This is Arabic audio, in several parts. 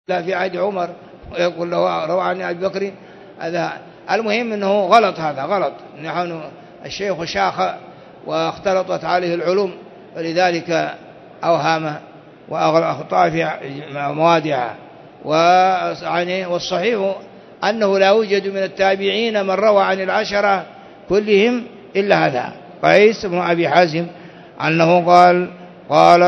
لا في عهد عمر، ويقول له روى عن أبي بكر. هذا المهم أنه غلط، هذا غلط. نحن الشيخ شاخ واختلطت عليه العلوم، فلذلك أوهام وأخطأ في موادعها. والصحيح أنه لا يوجد من التابعين من روى عن العشرة كلهم إلا هذا قيس بن أبي حازم، أنه قال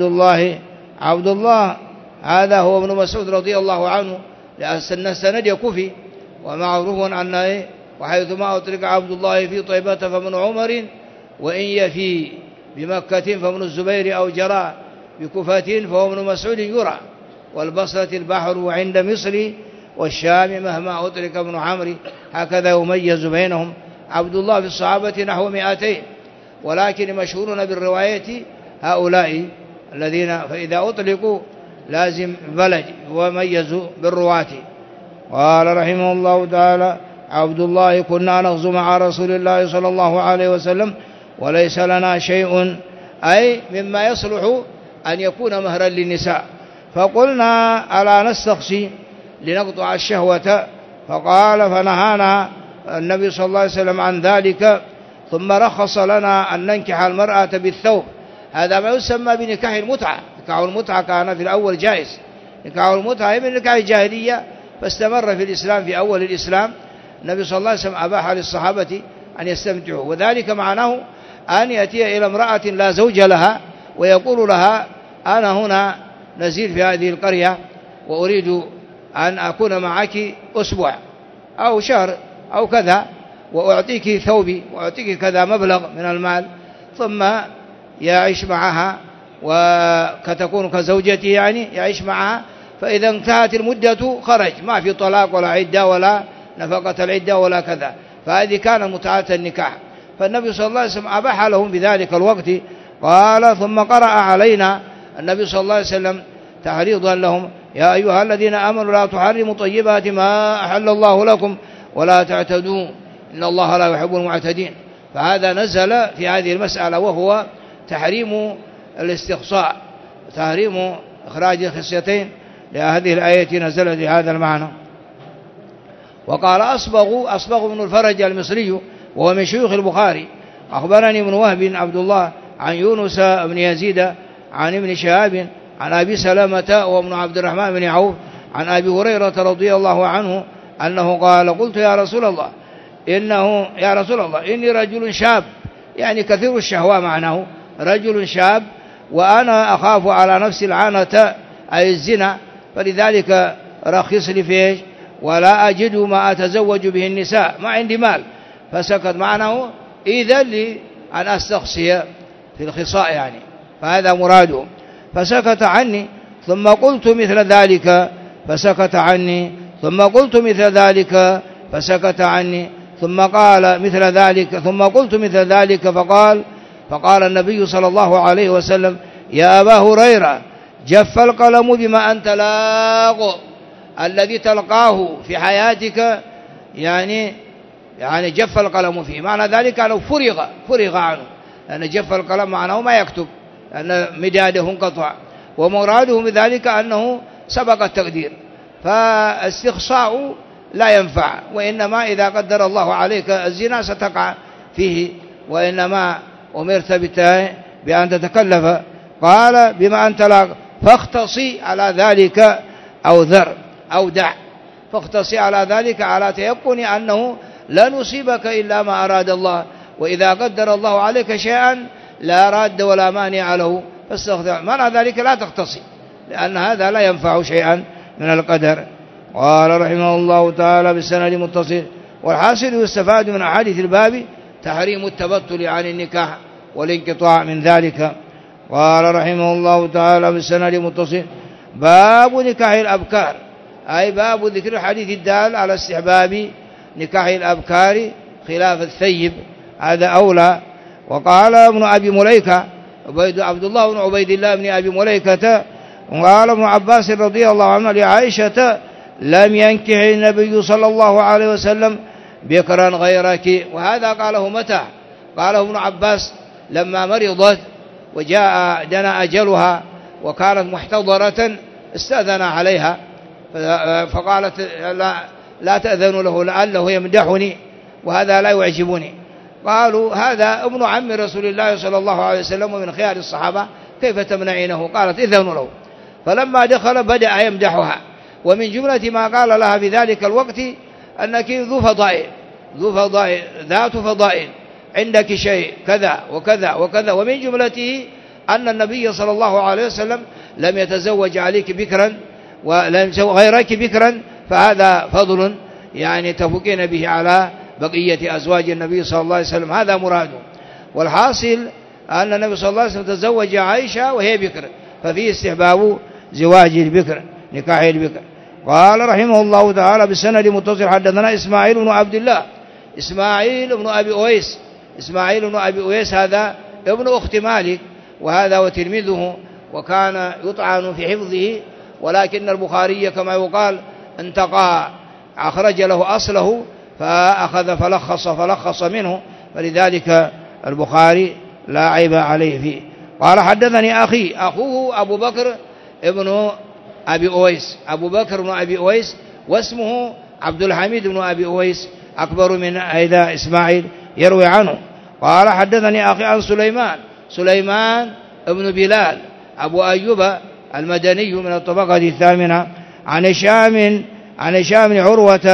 عبد الله هذا هو ابن مسعود رضي الله عنه، لأن السند يكفي، ومعروف أنه وحيثما أطلق عبد الله في طيبة فمن عمر، وإن يفي بمكة فمن الزبير أو جرى بكفة فهو ابن مسعود يرى، والبصرة البحر وعند مصر، والشام مهما أطلق ابن عمرو، هكذا يميز بينهم. عبد الله في الصحابة نحو 200، ولكن مشهورون بالرواية هؤلاء الذين فإذا أطلقوا لازم بلج وميزوا بالرواة. قال رحمه الله تعالى: عبد الله كنا نغزو مع رسول الله صلى الله عليه وسلم وليس لنا شيء، أي مما يصلح أن يكون مهرا للنساء، فقلنا ألا نستخشي لنقطع الشهوة، فقال فنهانا النبي صلى الله عليه وسلم عن ذلك، ثم رخص لنا أن ننكح المرأة بالثوب. هذا ما يسمى بنكاح المتعة. نكاح المتعة كان في الأول جائز، نكاح المتعة من نكاح الجاهلية، فاستمر في الإسلام. في أول الإسلام النبي صلى الله عليه وسلم أباح للصحابة أن يستمتعوا، وذلك معناه أن يأتي إلى امرأة لا زوج لها ويقول لها: أنا هنا نزيل في هذه القرية وأريد أن أكون معك أسبوع أو شهر أو كذا، وأعطيك ثوبي وأعطيك كذا مبلغ من المال، ثم يعيش معها وكتكون كزوجته، يعني يعيش معها، فإذا انتهت المدة خرج، ما في طلاق ولا عدة ولا نفقة العدة ولا كذا. فهذه كان متعة النكاح، فالنبي صلى الله عليه وسلم أباح لهم بذلك الوقت. قال: ثم قرأ علينا النبي صلى الله عليه وسلم تحريضا لهم: يا أيها الذين آمنوا لا تحرموا طيبات ما أحل الله لكم ولا تعتدوا إن الله لا يحب المعتدين. فهذا نزل في هذه المسألة، وهو تحريم الاستقصاء، تحريم إخراج الخصيتين، لهذه الآية نزلت بهذا المعنى. وقال أصبغ بن الفرج المصري وهو من شيوخ البخاري: أخبرني ابن وهب عبد الله عن يونس بن يزيد عن ابن شهاب عن أبي سلمة وابن عبد الرحمن بن عوف عن أبي هريرة رضي الله عنه أنه قال: قلت يا رسول الله إني رجل شاب، يعني كثير الشهوة، معناه رجل شاب، وأنا أخاف على نفسي العنة أي الزنا، فلذلك رخص لي فيه ولا أجد ما أتزوج به النساء، ما عندي مال. فسكت، معناه إذن لي أن أستخصي في الخصاء، يعني فهذا مراده. فسكت عني، ثم قلت مثل ذلك فسكت عني، ثم قلت مثل ذلك فسكت عني، ثم قال مثل ذلك، ثم قلت مثل ذلك فقال النبي صلى الله عليه وسلم: يا أبا هريرة جف القلم بما أنت لاق. الذي تلقاه في حياتك يعني جف القلم فيه، معنى ذلك أنه فرغ عنه، لأن جف القلم معناه ما يكتب، لأن مداده انقطع، ومراده بذلك أنه سبق التقدير. فالاستخصاء لا ينفع، وإنما إذا قدر الله عليك الزنا ستقع فيه، وإنما أمرت بأن تتكلف. قال: بما أنت لاق، فاختصي على ذلك أو ذر أو دع، فاختصي على ذلك على تيقن أنه لا نصيبك إلا ما أراد الله، وإذا قدر الله عليك شيئا لا راد ولا مانع له، فاستغفر. معنى ذلك لا تختصي، لأن هذا لا ينفع شيئا من القدر. قال رحمه الله تعالى بالسند متصل. والحاصل يستفاد من أحاديث الباب تحريم التبتل عن النكاح والانقطاع من ذلك. قال رحمه الله تعالى بالسند متصل: باب نكاح الأبكار، أي باب ذكر الحديث الدال على استحباب نكاح الأبكار خلاف الثيب، هذا أولى. وقال ابن أبي مليكة عبد الله بن عبيد الله بن أبي مليكة: وقال ابن عباس رضي الله عنه لعائشة: لم ينكح النبي صلى الله عليه وسلم بكرا غيرك. وهذا قاله متى؟ قاله ابن عباس لما مرضت وجاء دنا أجلها وكانت محتضرة، استأذن عليها فقالت لا تأذنوا له لعله يمدحني وهذا لا يعجبني. قالوا هذا ابن عم رسول الله صلى الله عليه وسلم ومن خيار الصحابة، كيف تمنعينه؟ قالت إذنوا له. فلما دخل بدأ يمدحها، ومن جملة ما قال لها في ذلك الوقت أنك ذو فضائل ذات فضائل، عندك شيء كذا وكذا وكذا، ومن جملته أن النبي صلى الله عليه وسلم لم يتزوج عليك بكرا ولم غيرك بكرا، فهذا فضل يعني تفوقين به على بقية أزواج النبي صلى الله عليه وسلم، هذا مراده. والحاصل أن النبي صلى الله عليه وسلم تزوج عائشة وهي بكر، ففيه استحباب زواج البكر، نكاح البكر. قال رحمه الله تعالى بالسند متصل حدثنا إسماعيل بن عبد الله، إسماعيل بن أبي أويس، إسماعيل بن أبي أويس هذا ابن أخت مالك، وهذا وتلميذه، وكان يطعن في حفظه، ولكن البخاري كما يقال انتقى، أخرج له أصله فأخذ فلخص منه، فلذلك البخاري لا عيب عليه فيه. قال حدثني أخوه أبو بكر ابن أبي أويس، أبو بكر بن أبي أويس، واسمه عبد الحميد بن أبي أويس، أكبر من أيضا إسماعيل يروي عنه. قال حدثني أخي عن سليمان ابن بلال أبو أيوب المدني من الطبقة الثامنة، عن هشام بن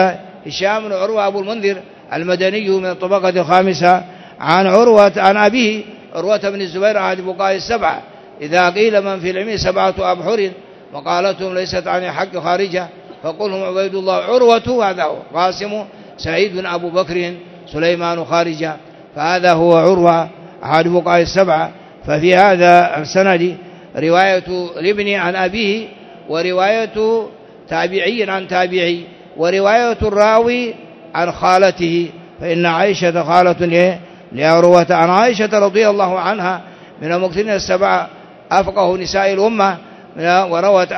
عروة أبو المنذر المدني من الطبقة الخامسة، عن أبيه عروة بن الزبير أحد فقهاء السبعة، إذا قيل من في العلم 7 أبحر وقالتهم ليست عن حق خارجة فقلهم عبيد الله عروة، هذا هو قاسم سعيد بن أبو بكر سليمان خارجة، فهذا هو عروة أحد فقهاء السبعة. ففي هذا السند رواية الابن عن أبيه، ورواية تابعي عن تابعي، ورواية الراوي عن خالته، فإن عائشة خالة لعروة، عن عائشة رضي الله عنها من المكثرين السبعة أفقه نساء الأمة، وروت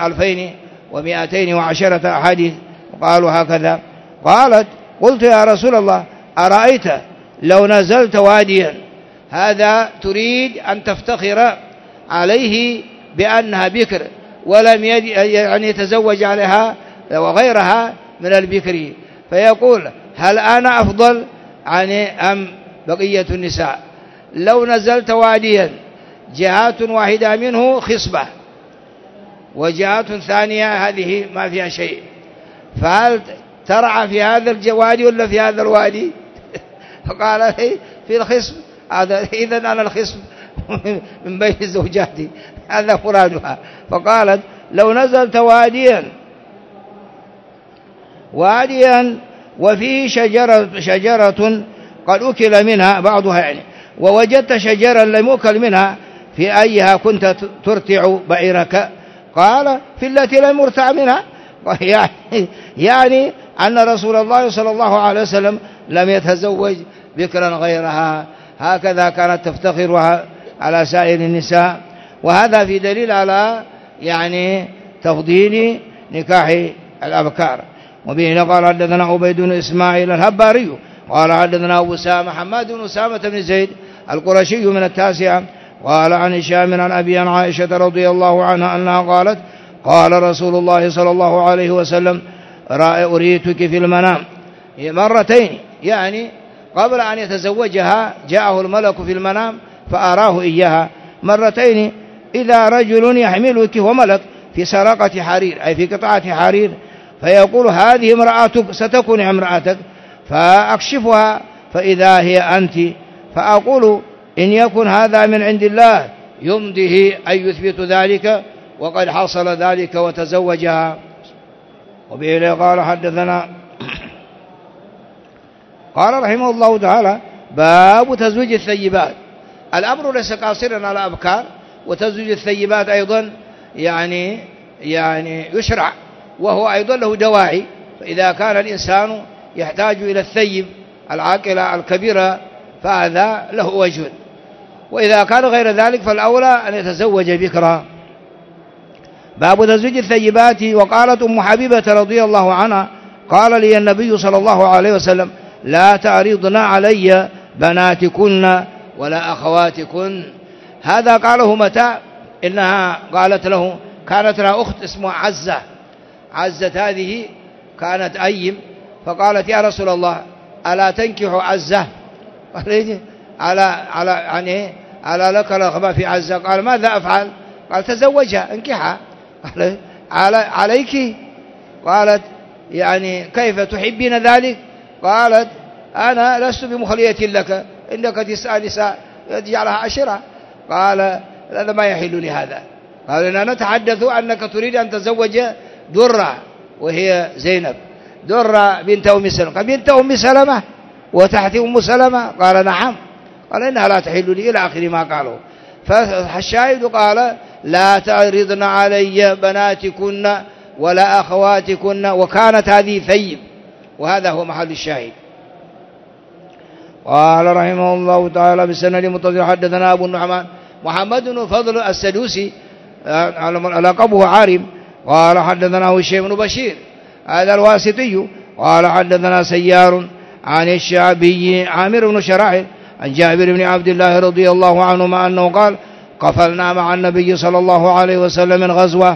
2210 أحاديث، وقالوا هكذا. قالت قلت يا رسول الله أرأيت لو نزلت واديا، هذا تريد أن تفتخر عليه بأنها بكر ولم يعني يتزوج عليها وغيرها من البكر، فيقول هل أنا أفضل أم بقية النساء؟ لو نزلت واديا جهات واحدة منه خصبة وجهات ثانية هذه ما فيها شيء، فهل ترعى في هذا الوادي ولا في هذا الوادي؟ فقال في الخصب، إذا أنا الخصب من بين زوجاتي، هذا مرادها. فقالت لو نزلت واديا وفيه شجرة قد أكل منها بعضها يعني، ووجدت شجرا لم يؤكل منها، في أيها كنت ترتع بعيرك؟ قال في التي لم يرتع منها، يعني أن رسول الله صلى الله عليه وسلم لم يتزوج بكرا غيرها، هكذا كانت تفتخر على سائر النساء. وهذا في دليل على يعني تفضيل نكاح الأبكار. وبه قال حدثنا عبيد بن إسماعيل الهباري قال حدثنا أبو أسامة حماد بن أسامة بن زيد القرشي من التاسعة، قال عن هشام عن أبي عن عائشة رضي الله عنها أنها قالت قال رسول الله صلى الله عليه وسلم أريتك في المنام مرتين، يعني قبل أن يتزوجها جاءه الملك في المنام فأراه إياها مرتين، إذا رجل يحملك وملك في سرقة حرير أي في قطعة حرير، فيقول هذه امرأتك ستكون امرأتك، فأكشفها فإذا هي أنت، فأقول إن يكن هذا من عند الله يمضيه أن يثبت ذلك، وقد حصل ذلك وتزوجها. وبه قال حدثنا قال رحمه الله تعالى باب تزويج الثيبات. الأمر ليس قاصرا على أبكار، وتزويج الثيبات أيضا يعني يشرع، وهو أيضا له دواعي، فإذا كان الإنسان يحتاج إلى الثيب العاقلة الكبيرة فهذا له وجه، وإذا كان غير ذلك فالأولى أن يتزوج بكرا. باب تزويج الثيبات. وقالت أم حبيبة رضي الله عنها قال لي النبي صلى الله عليه وسلم لا تعرضن علي بناتكن ولا أخواتكن. هذا قاله متى؟ إنها قالت له كانت لها أخت اسمها عزة، عزة هذه كانت أيم، فقالت يا رسول الله ألا تنكح عزة؟ قال على لك رغبة في عزة؟ قال ماذا أفعل؟ قال تزوجها انكحها. قال عليك؟ قالت يعني كيف تحبين ذلك؟ قالت أنا لست بمخلية لك، إنك تسأل نساء يجعلها عشرة. قال هذا ما يحل لهذا. قال إننا نتحدث أنك تريد أن تزوج درة وهي زينب، درة بنت أم سلمة. قال بنت أم سلمة وتحت أم سلمة؟ قال نعم. قال إنها لا تحل لي إلى آخر ما قالوا. فالشاهد قال لا تعرضن علي بناتكن ولا أخواتكن، وكانت هذه ثيب، وهذا هو محل الشاهد. قال رحمه الله تعالى بالسند المتصل حدثنا أبو النعمان محمد بن فضل السدوسي لقبه عارم قال حدثنا هشيم بن بشير هذا الواسطي قال حدثنا سيار عن الشعبي عامر بن شراحل عن جابر بن عبد الله رضي الله عنهما أنه قال قفلنا مع النبي صلى الله عليه وسلم من غزوة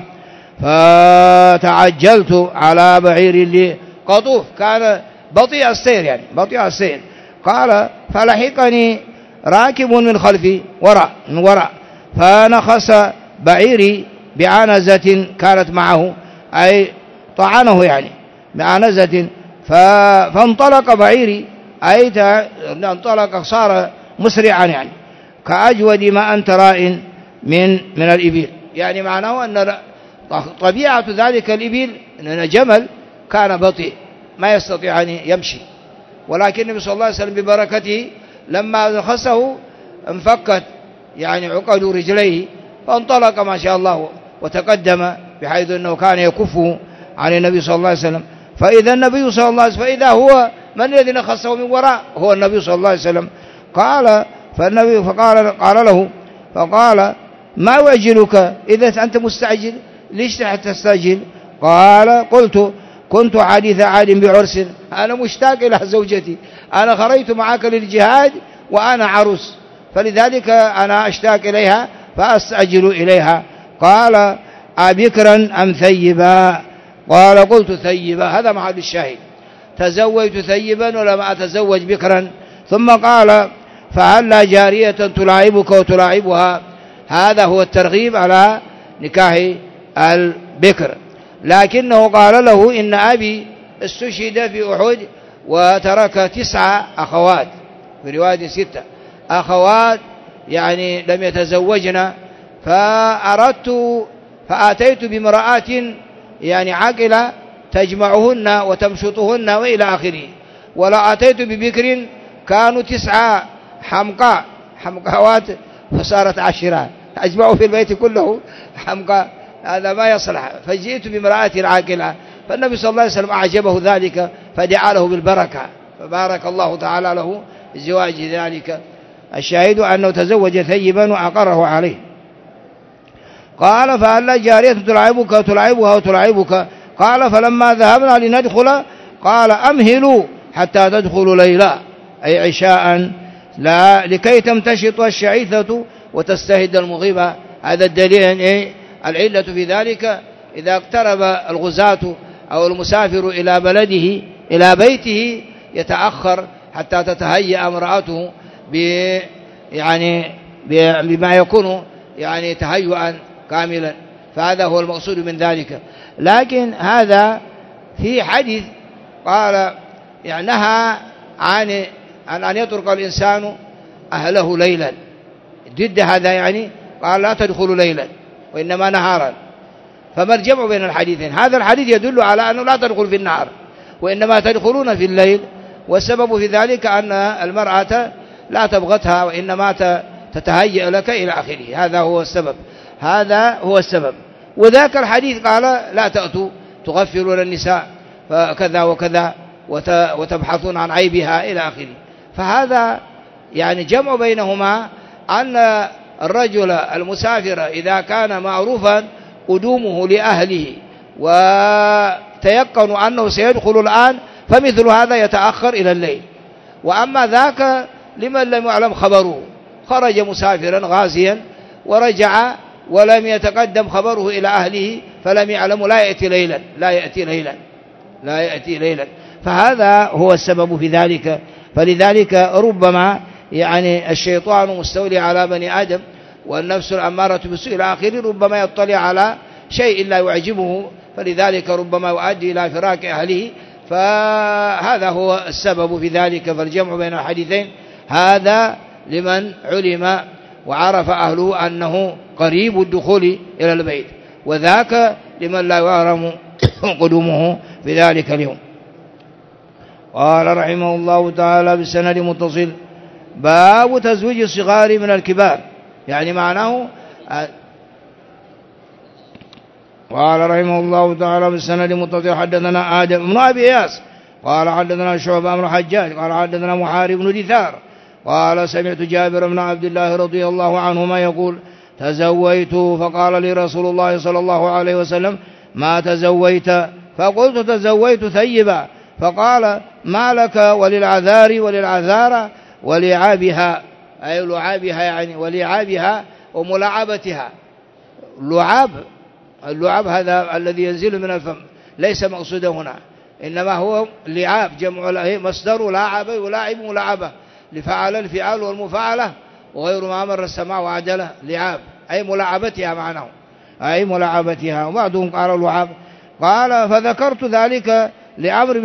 فتعجلت على بعير لي قطوف، كان بطيء السير يعني بطيء السير. قال فلحقني راكب من خلفي من وراء فنخس بعيري بعنزة كانت معه، أي طعنه يعني بعنزة، فانطلق بعيري، أي انطلق صار مسرعا يعني كأجود ما أنت راء من الإبل. يعني معناه أن طبيعة ذلك الإبل أن جمل كان بطيء ما يستطيع أن يمشي، ولكن النبي صلى الله عليه وسلم ببركته لما نخسه انفكت يعني عقد رجليه فانطلق ما شاء الله وتقدم، بحيث أنه كان يكفه عن النبي صلى الله عليه وسلم. فإذا النبي صلى الله عليه وسلم فإذا هو من الذي نخسه من وراء؟ هو النبي صلى الله عليه وسلم. قال قال له فقال ما أعجلك إذا أنت مستعجل؟ ليش تستعجل؟ قال كنت حديث عهد بعرس، أنا مشتاق إلى زوجتي، أنا خرجت معك للجهاد وأنا عروس، فلذلك أنا أشتاق إليها فأستعجل إليها. قال أبكرا أم ثيبا؟ قال قلت ثيبا. هذا محل الشاهد، تزوجت ثيبا ولم أتزوج بكرا. ثم قال فهل جارية تلاعبك وتلاعبها؟ هذا هو الترغيب على نكاح البكر. لكنه قال له إن أبي استشهد في أحد وترك 9 أخوات، في رواية 6 أخوات يعني لم يتزوجن، فأتيت بامرأة يعني عاقلة تجمعهن وتمشطهن وإلى آخره، ولا أتيت ببكر كانوا 9 حمقاوات فصارت 10 أجمعوا في البيت كله حمقى، هذا ما يصلح. فجئت بامرأة عاقلة، فالنبي صلى الله عليه وسلم أعجبه ذلك فدعا له بالبركة، فبارك الله تعالى له الزواج ذلك. الشاهد أنه تزوج ثيبا وأقره عليه. قال فهل جارية تلعبك وتلعبها وتلعبك؟ قال فلما ذهبنا لندخل قال أمهلوا حتى تدخلوا ليلا، أي عشاء، لا لكي تمتشط الشعيثة وتستهد المغيبة. هذا الدليل العلة في ذلك إذا اقترب الغزاة أو المسافر إلى بلده إلى بيته يتأخر حتى تتهيأ امرأته بما يكون يعني تهيئا كاملا، فهذا هو المقصود من ذلك. لكن هذا في حديث قال يعني نهى عن أن يترك الإنسان أهله ليلا، ضد هذا يعني قال لا تدخلوا ليلا وإنما نهارا. فما الجمع بين الحديثين؟ هذا الحديث يدل على أنه لا تدخل في النهار وإنما تدخلون في الليل، والسبب في ذلك أن المرأة لا تبغتها وإنما تتهيأ لك إلى آخره، هذا هو السبب. وذاك الحديث قال لا تأتوا تغفلون النساء فكذا وكذا وتبحثون عن عيبها إلى آخره. فهذا يعني جمع بينهما أن الرجل المسافر إذا كان معروفا قدومه لأهله وتيقن أنه سيدخل الآن فمثل هذا يتأخر إلى الليل. وأما ذاك لمن لم يعلم خبره، خرج مسافرا غازيا ورجع ولم يتقدم خبره إلى أهله فلم يعلموا لا يأتي ليلا فهذا هو السبب في ذلك. فلذلك ربما يعني الشيطان مستولي على بني آدم والنفس الأمارة بالسوء إلى آخره ربما يطلع على شيء لا يعجبه، فلذلك ربما يؤدي إلى فراق أهله، فهذا هو السبب في ذلك. فالجمع بين الحديثين هذا لمن علم وعرف أهله أنه قريب الدخول إلى البيت، وذاك لمن لا يعلم قدومه في ذلك اليوم. قال رحمه الله تعالى بالسند متصل: باب تزويج الصغار من الكبار، يعني معناه. قال رحمه الله تعالى بالسند متصل: حدثنا آدم بن أبي إياس قال حدثنا شعبة بن الحجاج قال حدثنا محارب بن دثار قال سمعت جابر بن عبد الله رضي الله عنهما يقول: تزويت فقال لي رسول الله صلى الله عليه وسلم: ما تزويت؟ فقلت: تزويت ثيبا. فقال: ما لك وللعذار ولعابها، أي لعابها يعني ولعابها وملاعبتها. اللعاب هذا الذي ينزل من الفم ليس مقصودا هنا، إنما هو لعاب جمع مصدر لاعب يلاعب ملاعبة، لفعل الفعال والمفاعلة وغير ما مر السماع وعدله لعاب أي ملاعبتها معناه، أي ملاعبتها. وبعضهم قال لعاب. قال: فذكرت ذلك لعمرو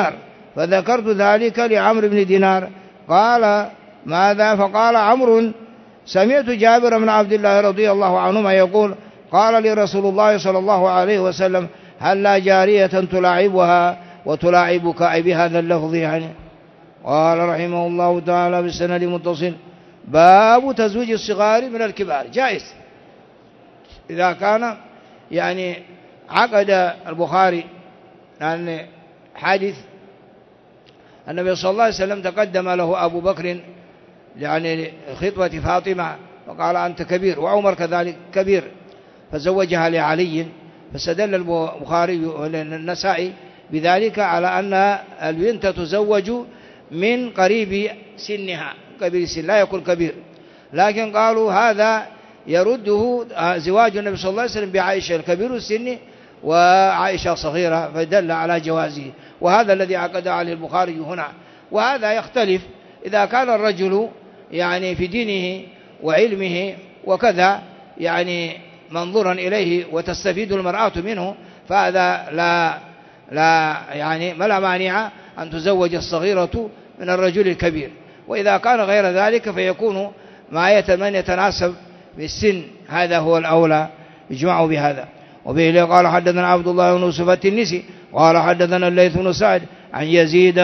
بن دينار. قال: ماذا؟ فقال عمرو: سمعت جابر بن عبد الله رضي الله عنهما يقول: قال لي رسول الله صلى الله عليه وسلم: هل لا جارية تلاعبها وتلاعبك، أي بهذا اللفظ يعني. قال رحمه الله تعالى بالسند متصل: باب تزويج الصغار من الكبار، جائز إذا كان يعني عقد البخاري أن حادث النبي صلى الله عليه وسلم تقدم له أبو بكر يعني خطبة فاطمة وقال: أنت كبير، وعمر كذلك كبير، فزوجها لعلي. فاستدل البخاري والنسائي بذلك على أن البنت تزوج من قريب سنها، كبير السن لا يكون كبير، لكن قالوا هذا يرده زواج النبي صلى الله عليه وسلم بعائشة الكبير السن وعائشة صغيرة، فدل على جوازه، وهذا الذي عقد عليه البخاري هنا. وهذا يختلف إذا كان الرجل يعني في دينه وعلمه وكذا يعني منظورا إليه وتستفيد المرأة منه، فهذا لا مانع أن تزوج الصغيرة من الرجل الكبير. وإذا كان غير ذلك فيكون ما يتناسب بالسن، هذا هو الأولى، يجمع بهذا. وبه قال حدثنا عبد الله بن يوسف التنسي قال حدثنا الليث بن سعد عن يزيد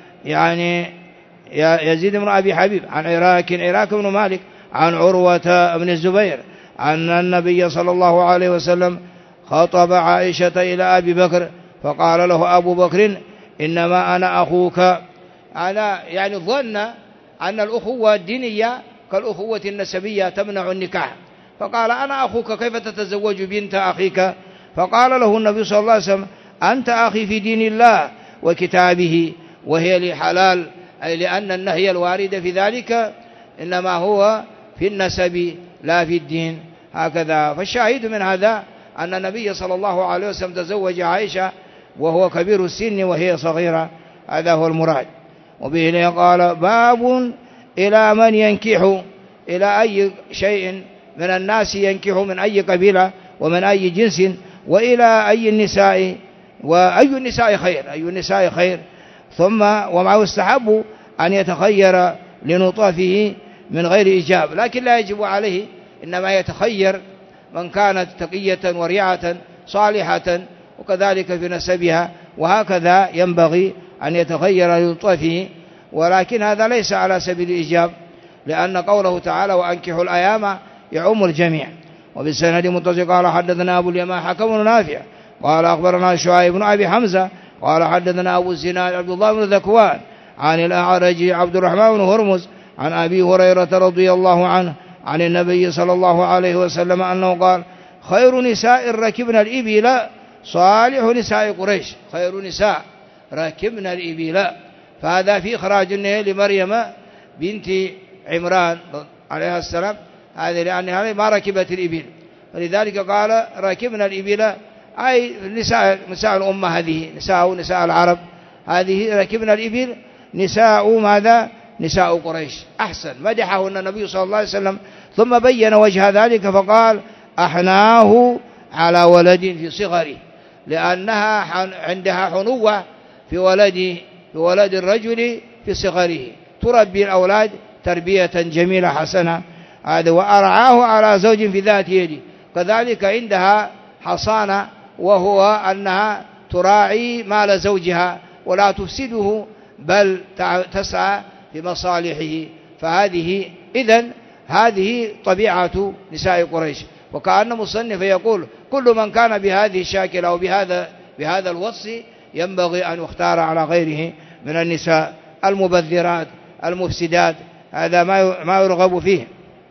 بن أبي حبيب عن عراك بن مالك عن عروة بن الزبير أن النبي صلى الله عليه وسلم خطب عائشة إلى أبي بكر فقال له أبو بكر: إنما أنا أخوك. يعني ظن أن الأخوة الدينية كالأخوة النسبية تمنع النكاح، فقال: أنا أخوك، كيف تتزوج بنت أخيك؟ فقال له النبي صلى الله عليه وسلم: أنت أخي في دين الله وكتابه، وهي لي حلال، أي لأن النهي الوارد في ذلك إنما هو في النسب لا في الدين، هكذا. فالشاهد من هذا أن النبي صلى الله عليه وسلم تزوج عائشة وهو كبير السن وهي صغيرة، هذا هو المراد. وبه قال: باب إلى من ينكح، إلى أي شيء من الناس ينكح، من أي قبيلة ومن أي جنس، وإلى أي النساء، وأي النساء خير. ثم ومعه استحب أن يتخير لنطافه من غير إجاب، لكن لا يجب عليه، إنما يتخير من كانت تقية ورعة صالحة وكذلك في نسبها، وهكذا ينبغي أن يتخير لنطافه، ولكن هذا ليس على سبيل الإجاب، لأن قوله تعالى: وأنكحوا الأيام يعم الجميع. وبالسند متصل قال حدثنا أبو اليمان حكم بن نافع قال أخبرنا شعيب بن أبي حمزة قال حدثنا أبو الزناد عبد الله بن ذكوان عن الأعرج عبد الرحمن بن هرمز عن أبي هريرة رضي الله عنه عن النبي صلى الله عليه وسلم أنه قال: خير نساء ركبن الإبل صالح نساء قريش. خير نساء ركبن الإبل، فهذا في إخراج لمريم بنت عمران عليها السلام، هذه لأنها ما ركبت الإبل، ولذلك قال ركبنا الإبل، أي نساء الأمة هذه، نساء العرب هذه ركبنا الإبل، نساء ماذا؟ نساء قريش. أحسن، مدحهن النبي صلى الله عليه وسلم، ثم بين وجه ذلك فقال أحناه على ولد في صغره، لأنها عندها حنوة في ولد الرجل في صغره، تربي الأولاد تربية جميلة حسنة. هذا وأرعاه على زوج في ذات يده، كذلك عندها حصانة، وهو أنها تراعي مال زوجها ولا تفسده، بل تسعى في مصالحه. فهذه إذن هذه طبيعة نساء قريش. وكأن مصنف يقول كل من كان بهذه الشاكلة أو بهذا الوصف ينبغي أن يختار على غيره من النساء المبذرات المفسدات، هذا ما يرغب فيه.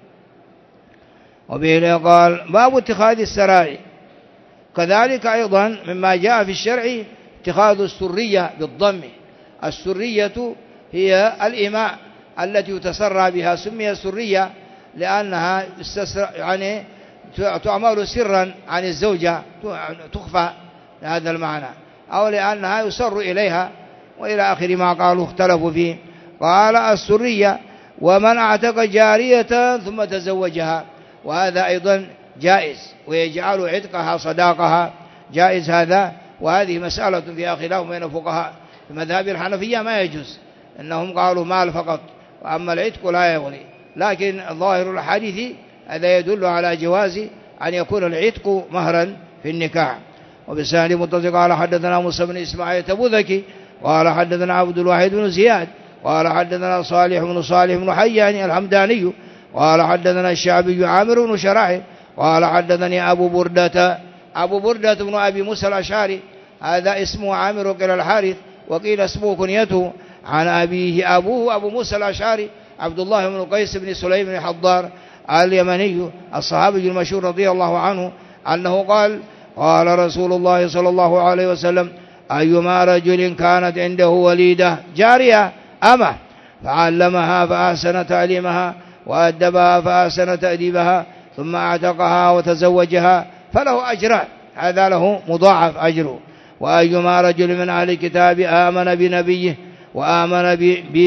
وبه قال باب اتخاذ السراي. كذلك أيضا مما جاء في الشرع اتخاذ السرية بالضم. السرية هي الإماء التي يتسرى بها، سمي سرية لأنها يعني تعمل سرا عن الزوجة، تخفى هذا المعنى، أو لأنها يسر إليها، وإلى آخر ما قالوا اختلفوا فيه. قال السرية ومن اعتق جارية ثم تزوجها، وهذا أيضا جائز، ويجعل عتقها صداقها جائز هذا. وهذه مسألة فيها خلاف بين الفقهاء. في مذهب الحنفية ما يجوز، إنهم قالوا مال فقط، وأما العتق لا يغني، لكن ظاهر الحديث هذا يدل على جواز أن يكون العتق مهرا في النكاح. وبسند متصل قال حدثنا موسى بن إسماعيل التبوذكي قال حدثنا عبد الواحد بن زياد قال حدثنا صالح بن حيان الحمداني قال حدثنا الشعبي عامر بن شراح قال حدثني أبو بردة بن أبي موسى الأشعري، هذا اسمه عامر قيل الحارث، وقيل اسمه كنيته، عن أبيه أبوه أبو موسى الأشعري عبد الله بن قيس بن سليم بن حضار اليمني الصحابي المشهور رضي الله عنه، أنه قال قال رسول الله صلى الله عليه وسلم أيما رجل كانت عنده وليدة جارية أمه فعلمها فأحسن تعليمها وأدبها فأحسن تأديبها ثم اعتقها وتزوجها فله أجران، هذا له مضاعف أجره. وأيما رجل من أهل الكتاب آمن بنبيه وآمن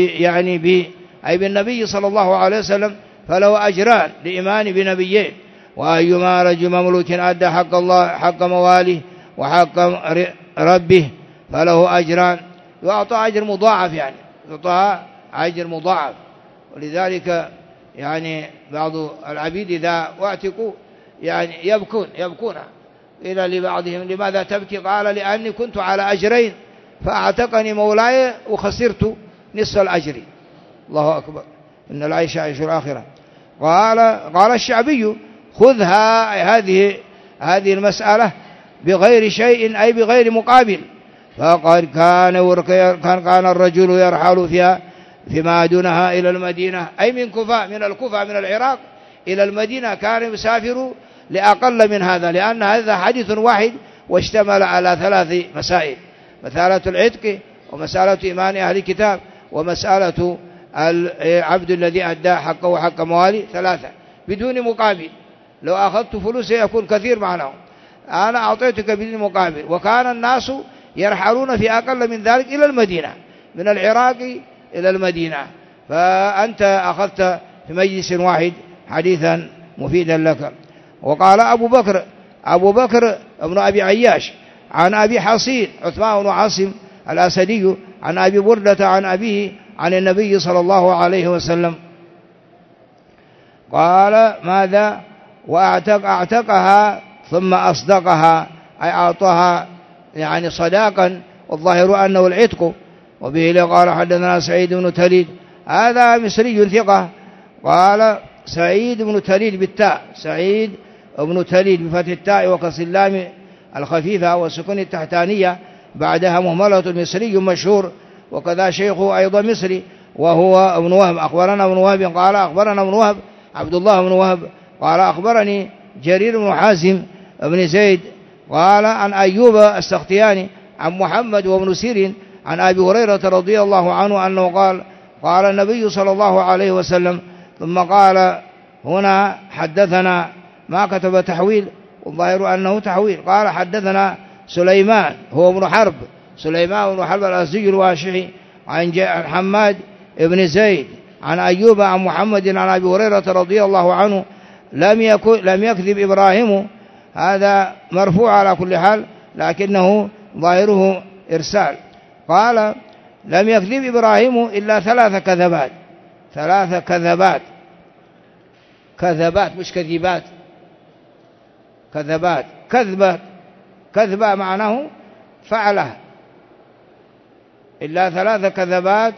أي بالنبي صلى الله عليه وسلم فله أجران لإيمان بنبيه. وأيما رجل مملوك أدى حق الله حق مواليه وحق ربه فله أجران، يعطى أجر مضاعف، يعني يعطى أجر مضاعف. ولذلك يعني بعض العبيد إذا اعتقوا يعني يبكون إلى لبعضهم لماذا تبكي؟ قال لأني كنت على أجرين فأعتقني مولاي وخسرت نصف الأجر. الله أكبر، إن العيش عيش الآخرة. قال الشعبي خذها هذه المسألة بغير شيء أي بغير مقابل، فقد كان الرجل يرحل فيها فيما دونها إلى المدينة، أي من الكوفة من العراق إلى المدينة، كان يسافر لأقل من هذا، لأن هذا حديث واحد واشتمل على 3 مسائل: مسألة العتق، ومسألة إيمان أهل الكتاب، ومسألة العبد الذي أدى حقه وحق موالي، 3 بدون مقابل. لو أخذت فلوس يكون كثير معناه، أنا أعطيتك بدون مقابل. وكان الناس يرحلون في أقل من ذلك إلى المدينة، من العراق إلى المدينة، فأنت أخذت في مجلس واحد حديثا مفيدا لك. وقال أبو بكر ابن أبي عياش عن أبي حصين عثمان بن عاصم الأسدي عن أبي بردة عن أبيه عن النبي صلى الله عليه وسلم قال ماذا؟ وأعتقها ثم أصدقها، أي أعطاها يعني صداقا، والظاهر أنه العتق. وبه قال حدثنا سعيد بن تليد، هذا مصري ثقة. قال سعيد بن تليد بالتاء، سعيد بن تليد بفتح التاء وكسر اللام الخفيفة والسكون التحتانية بعدها مهملة، مصري مشهور، وكذا شيخه أيضا مصري وهو ابن وهب. أخبرنا ابن وهب قال أخبرنا ابن وهب عبد الله بن وهب قال أخبرني جرير بن حازم بن زيد قال عن أيوب السختياني عن محمد وابن سيرين عن أبي هريرة رضي الله عنه أنه قال النبي صلى الله عليه وسلم، ثم قال هنا حدثنا ما كتب تحويل، والظاهر أنه تحويل. قال حدثنا سليمان هو ابن حرب، سليمان بن حرب الأزدي الواشعي، عن حماد بن زيد عن أيوب عن محمد عن أبي هريرة رضي الله عنه لم يكذب إبراهيم. هذا مرفوع على كل حال، لكنه ظاهره إرسال. قال لم يكذب إبراهيم إلا 3 كذبات، 3 كذبات، كذبات مش كذبات، كذبات، كذبة معناه فعله، إلا 3 كذبات،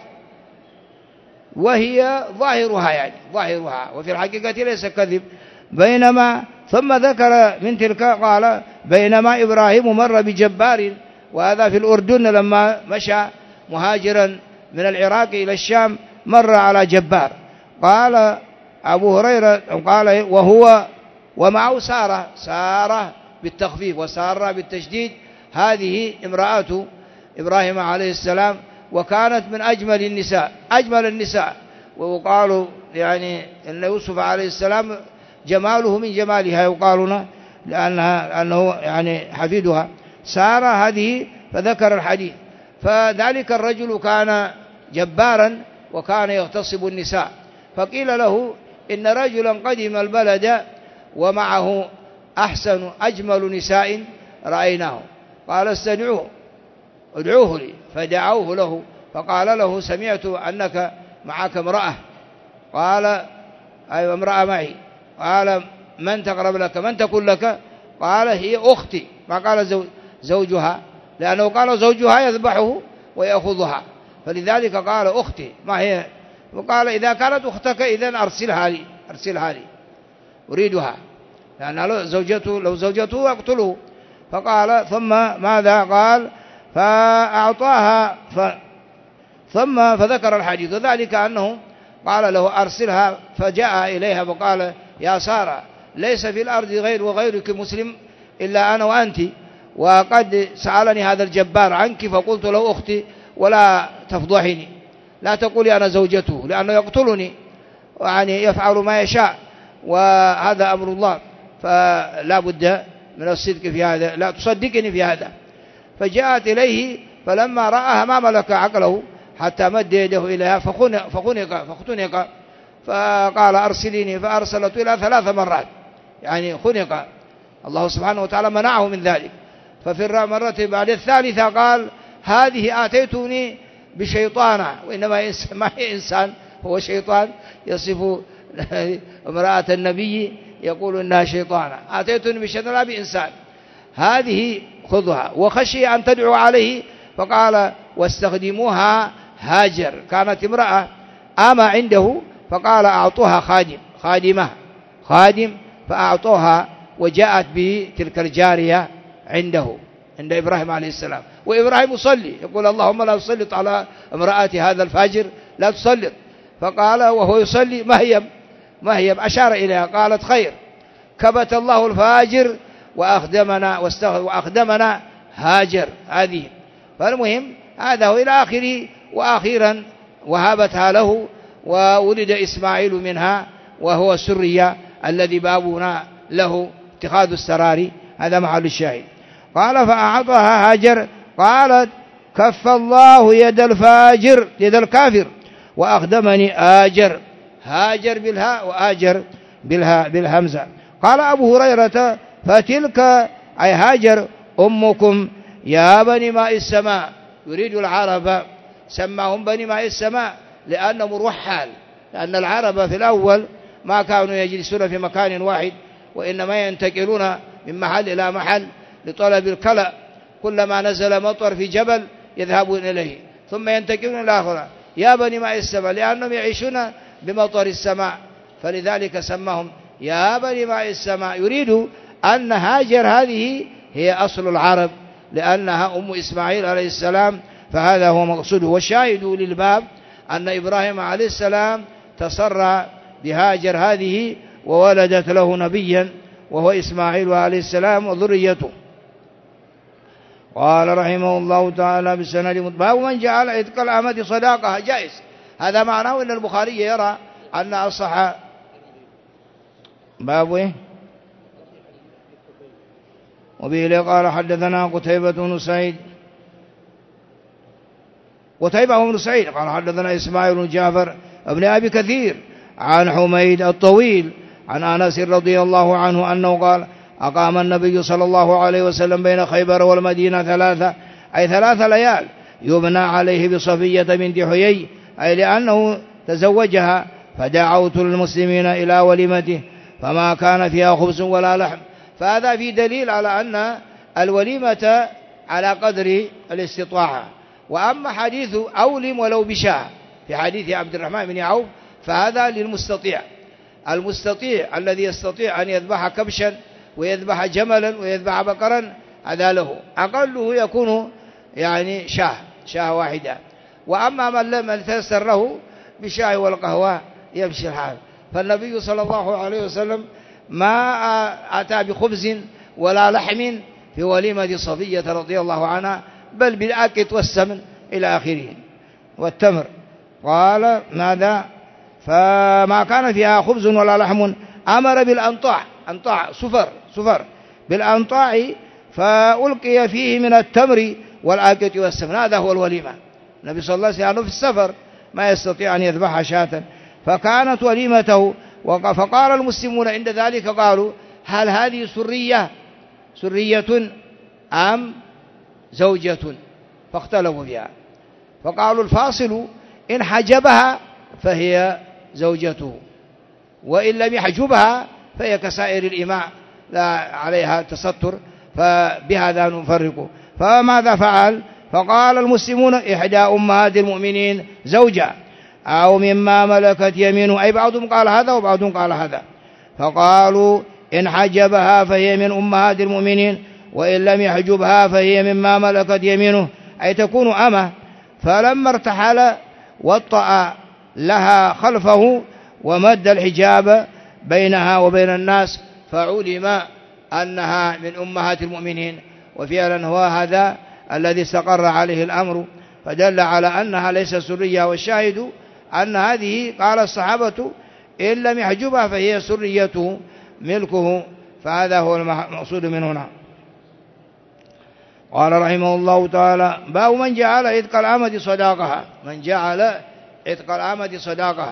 وهي ظاهرها يعني ظاهرها، وفي الحقيقة ليس كذب. بينما ثم ذكر من تلك قال بينما إبراهيم مر بجبار، وهذا في الأردن لما مشى مهاجرا من العراق إلى الشام مر على جبار. قال أبو هريرة قال وهو ومعه سارة بالتخفيف وسارة بالتشديد، هذه امرأة إبراهيم عليه السلام، وكانت من أجمل النساء، وقالوا يعني أن يوسف عليه السلام جماله من جمالها، يقالون لأنه يعني حفيدها سارة هذه. فذكر الحديث، فذلك الرجل كان جبارا وكان يغتصب النساء، فقيل له إن رجلا قدم البلد ومعه أحسن أجمل نساء رأيناه. قال استدعوه، ادعوه لي، فدعوه له، فقال له سمعت أنك معك امرأة. قال أيوة امرأة معي. قال من تقرب لك، من تكون لك؟ قال هي أختي، ما قال زوجها، لأنه قال زوجها يذبحه ويأخذها، فلذلك قال أختي ما هي. وقال إذا كانت أختك إذن أرسلها لي أريدها، لأن لو زوجته أقتله. فقال ثم ماذا؟ قال فأعطاها ثم فذكر الحديث، وذلك أنه قال له أرسلها، فجاء إليها وقال يا سارة ليس في الأرض وغيرك مسلم إلا أنا وأنت، وقد سألني هذا الجبار عنك، فقلت له أختي، ولا تفضحني، لا تقولي أنا زوجته، لأنه يقتلني يعني يفعل ما يشاء، وهذا أمر الله، فلا بد من الصدق في هذا، لا تصدقني في هذا. فجاءت إليه، فلما رآها ما ملك عقله حتى مد يده إليها فاختنق، فقال أرسليني، فأرسلت إلى 3 مرات، يعني خنق، الله سبحانه وتعالى منعه من ذلك. ففي المرة بعد الثالثة قال هذه آتيتني بشيطانة، وإنما ما هي إنسان، هو شيطان، يصف امرأة النبي يقول إنها شيطانة، آتيتني بشيطانة لا بإنسان، هذه خذها. وخشي أن تدعو عليه، فقال واستخدموها هاجر، كانت امرأة آمة عنده، فقال أعطوها خادم، فأعطوها، وجاءت بتلك الجارية عند إبراهيم عليه السلام، وإبراهيم يصلي يقول اللهم لا تسلط على امرأة هذا الفاجر، لا تسلط. فقال وهو يصلي مهيب أشار إليها، قالت خير، كبت الله الفاجر وأخدمنا هاجر هذه. فالمهم هذا وإلى آخره. وأخيرا وهبتها له، وولد إسماعيل منها، وهو السرية الذي بابنا له اتخاذ السراري، هذا محل الشاهد. قال فأعطاها هاجر، قالت كف الله يد الفاجر يد الكافر وأخدمني آجر، هاجر بالهاء وآجر بالهمزة. قال أبو هريرة فتلك أي هاجر أمكم يا بني ماء السماء، يريد العرب، سماهم بني ماء السماء لأنهم رحال، لأن العرب في الأول ما كانوا يجلسون في مكان واحد، وإنما ينتقلون من محل إلى محل لطلب الكلأ، كلما نزل مطر في جبل يذهبون إليه، ثم ينتقلون إلى آخر. يا بني ماء السماء لأنهم يعيشون بمطر السماء، فلذلك سماهم يا بني ماء السماء، يريد أن هاجر هذه هي أصل العرب، لأنها أم إسماعيل عليه السلام، فهذا هو مقصوده. والشاهد للباب أن إبراهيم عليه السلام تصرى بهاجر هذه، وولدت له نبيا وهو إسماعيل عليه السلام وذريته. قال رحمه الله تعالى بالسند باب من جعل عتق الأمة صداقة جائز. هذا معناه أن البخاري يرى أن أصح باب وبه قال حدثنا قتيبة بن سعيد قال حدثنا إسماعيل بن جعفر ابن أبي كثير عن حميد الطويل عن أنس رضي الله عنه أنه قال أقام النبي صلى الله عليه وسلم بين خيبر والمدينة 3 ليال يبنى عليه بصفية بنت حيي، أي لأنه تزوجها، فدعوت المسلمين إلى وليمته فما كان فيها خبز ولا لحم. فهذا في دليل على أن الوليمة على قدر الاستطاعة. وأما حديث أولم ولو بشاة في حديث عبد الرحمن بن عوف فهذا للمستطيع، المستطيع الذي يستطيع أن يذبح كبشا ويذبح جملا ويذبح بقرا، هذا له، أقله يكون يعني شاه واحدة. وأما من لم يتيسر له بشاي والقهوة يمشي الحال. فالنبي صلى الله عليه وسلم ما أتى بخبز ولا لحم في وليمة صفية رضي الله عنها، بل بالأكت والسمن إلى آخره والتمر. قال ماذا؟ فما كان فيها خبز ولا لحم أمر بالأنطاع، أنطاع صفر بالأنطاع، فألقي فيه من التمر والأكت والسمن، هذا هو الوليمة. النبي صلى الله عليه وسلم في السفر ما يستطيع أن يذبح شاة، فكانت وليمته. فقال المسلمون عند ذلك قالوا هل هذه سرية أم زوجة؟ فاختلفوا فيها، فقالوا الفاصل إن حجبها فهي زوجته، وإن لم يحجبها فهي كسائر الإماء لا عليها تستر، فبهذا نفرق. فماذا فعل؟ فقال المسلمون إحدى أمهات المؤمنين زوجة أو مما ملكت يمينه، أي بعضهم قال هذا وبعضهم قال هذا. فقالوا إن حجبها فهي من أمهات المؤمنين، وإن لم يحجبها فهي مما ملكت يمينه، أي تكون أمه. فلما ارتحل وطأ لها خلفه ومد الحجاب بينها وبين الناس، فعلم أنها من أمهات المؤمنين. وفعلا هو هذا الذي استقر عليه الأمر، فدل على أنها ليست سرية. والشاهد أن هذه قال الصحابة إن لم يحجبها فهي سريته ملكه، فهذا هو المقصود من هنا. قال رحمه الله تعالى باب من جعل عتق الأمة صداقها، من جعل عتق الأمة صداقها.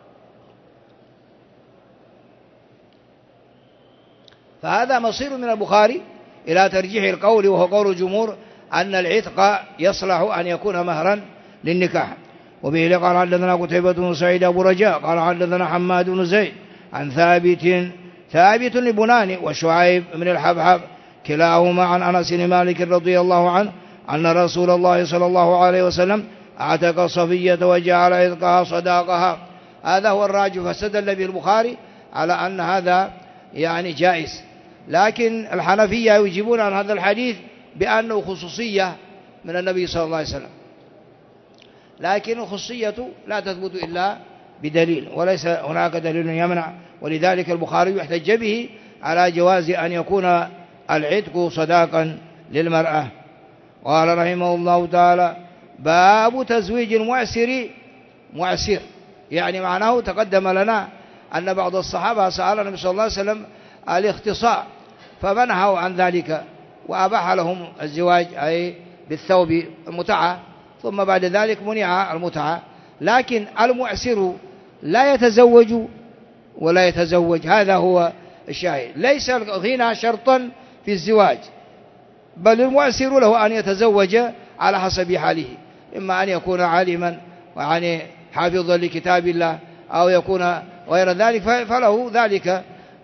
فهذا مصير من البخاري إلى ترجيح القول، وهو قول الجمهور أن العتق يصلح أن يكون مهرا للنكاح. وبه قال حدثنا قتيبة بن سعيد أبو رجاء قال حدثنا حماد بن زيد عن ثابت البناني وشعيب بن الحبحب كلاهما عن أنس بن مالك رضي الله عنه أن رسول الله صلى الله عليه وسلم اعتق صفية وجعل عتقها صداقها. هذا هو الراجح، فاستدل به البخاري على أن هذا يعني جائز. لكن الحنفية يجيبون عن هذا الحديث بأنه خصوصية من النبي صلى الله عليه وسلم، لكن الخصوصية لا تثبت إلا بدليل، وليس هناك دليل يمنع. ولذلك البخاري يحتج به على جواز أن يكون العتق صداقا للمرأة. قال رحمه الله تعالى باب تزويج المعسر، يعني معناه تقدم لنا أن بعض الصحابة سأل النبي صلى الله عليه وسلم الاختصاء فمنهوا عن ذلك وأباح لهم الزواج أي بالثوب المتعة، ثم بعد ذلك منع المتعة. لكن المعسر لا يتزوج ولا يتزوج، هذا هو الشاهد. ليس الغنى شرطا في الزواج، بل المعسر له أن يتزوج على حسب حاله، إما أن يكون عالما ويعني حافظا لكتاب الله، أو يكون غير ذلك فله ذلك،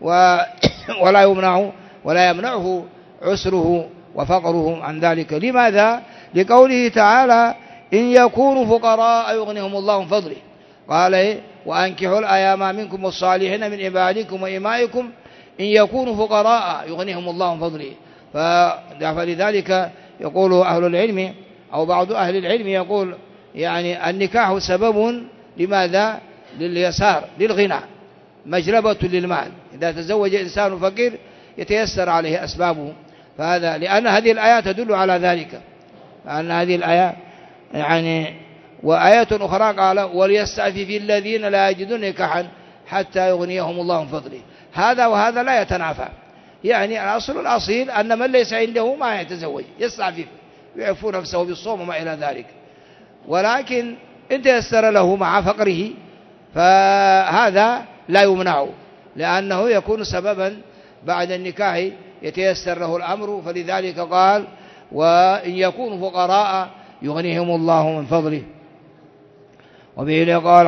ولا يمنعه عسره وفقره عن ذلك. لماذا؟ لقوله تعالى إن يكونوا فقراء يغنيهم الله من فضله. قال وأنكحوا الأيام منكم والصالحين من عبادكم وإمائكم إن يكونوا فقراء يغنيهم الله من فضله. فلذلك يقول أهل العلم أو بعض أهل العلم يقول يعني النكاح سبب لماذا؟ لليسار، للغنى، مجلبة للمال. إذا تزوج إنسان فقير يتيسر عليه أسبابه، فهذا لأن هذه الآية تدل على ذلك، لأن هذه الآية يعني. وآية أخرى قال وليستعفف الذين لا يجدون نكاحا حتى يغنيهم الله من فضله. هذا وهذا لا يتنافى، يعني الأصل الأصيل أن من ليس عنده ما يتزوج، يستعفف يعفو نفسه بالصوم وما إلى ذلك. ولكن إن تيسر له مع فقره فهذا لا يمنع، لأنه يكون سببا بعد النكاح يتيسر له الأمر. فلذلك قال وإن يكونوا فقراء يغنيهم الله من فضله. وبه قال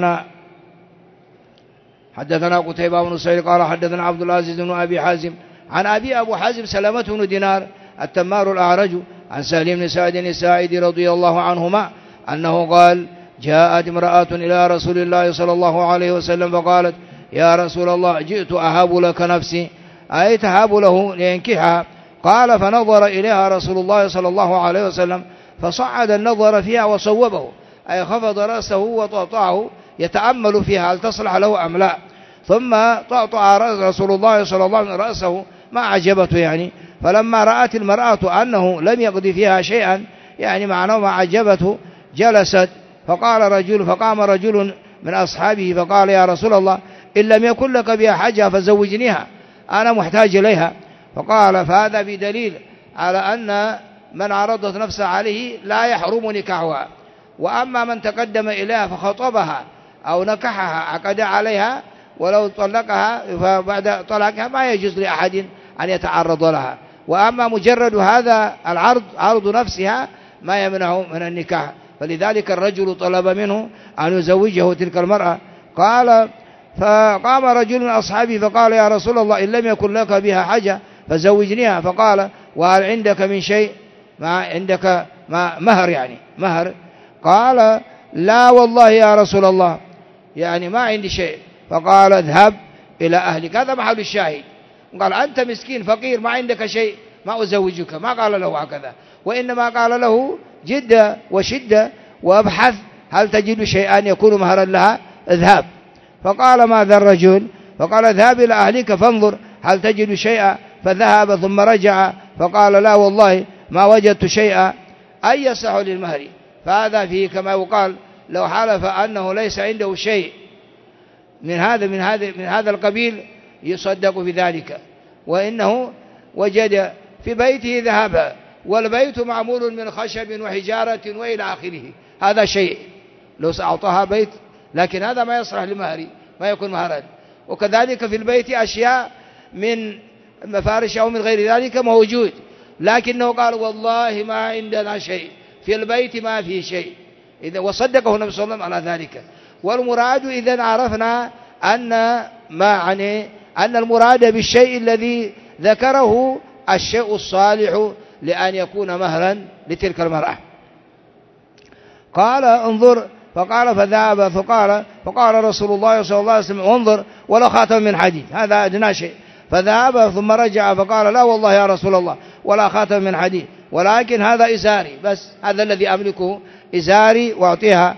حدثنا قتيبة بن سعيد قال حدثنا عبد العزيز بن أبي حازم عن أبو حازم سلمة بن دينار التمار الأعرج عن سهل بن سعد الساعدي رضي الله عنهما أنه قال جاءت امرأة إلى رسول الله صلى الله عليه وسلم فقالت يا رسول الله جئت أهاب لك نفسي، أي تهاب له لينكحها. قال فنظر إليها رسول الله صلى الله عليه وسلم فصعد النظر فيها وصوبه، أي خفض رأسه وطأطعه يتأمل فيها هل تصلح له أم لا. ثم طأطع رسول الله صلى الله عليه وسلم رأسه ما عجبته يعني. فلما رأت المرأة أنه لم يقضي فيها شيئا يعني معناه ما عجبته جلست. فقام رجل من أصحابه فقال يا رسول الله إن لم يكن لك بها حاجة فزوجنيها، أنا محتاج إليها. فقال فهذا بدليل على أن من عرضت نفسه عليه لا يحرم نكاحها. وأما من تقدم إليها فخطبها أو نكحها عقد عليها ولو طلقها فبعد طلاقها ما يجوز لأحد أن يتعرض لها. وأما مجرد هذا العرض عرض نفسها ما يمنعه من النكاح. فلذلك الرجل طلب منه أن يزوجه تلك المرأة. قال فقام رجل من أصحابه فقال يا رسول الله إن لم يكن لك بها حاجة فزوجنيها. فقال وهل عندك من شيء، ما عندك مهر يعني مهر؟ قال لا والله يا رسول الله يعني ما عندي شيء. فقال اذهب إلى أهلك، هذا محل الشاهد. قال أنت مسكين فقير ما عندك شيء ما أزوجك، ما قال له هكذا، وإنما قال له جد وشدة وابحث هل تجد شيئا يكون مهرا لها، اذهب. فقال ماذا الرجل؟ فقال اذهب إلى أهلك فانظر هل تجد شيئا. فذهب ثم رجع فقال لا والله ما وجدت شيئا، أي يصح للمهر. فهذا فيه كما يقال لو حلف أنه ليس عنده شيء من هذا القبيل يصدق بذلك، وإنه وجد في بيته ذهبا والبيت معمول من خشب وحجارة وإلى آخره، هذا شيء لو سأعطاها بيت، لكن هذا ما يصلح لمهر، ما يكون مهرا. وكذلك في البيت أشياء من مفارش أو من غير ذلك موجود، لكنه قال والله ما عندنا شيء، في البيت ما في شيء، إذا وصدقه النبي صلى الله عليه وسلم على ذلك. والمراد إذن عرفنا أن المراد بالشيء الذي ذكره الشيء الصالح لأن يكون مهرا لتلك المرأة. قال انظر، فقال فذهب فقال رسول الله صلى الله عليه وسلم انظر ولا خاتم من حديد، هذا أدنى شيء. فذهب ثم رجع فقال لا والله يا رسول الله ولا خاتم من حديد، ولكن هذا إزاري، بس هذا الذي أملكه إزاري وأعطيها.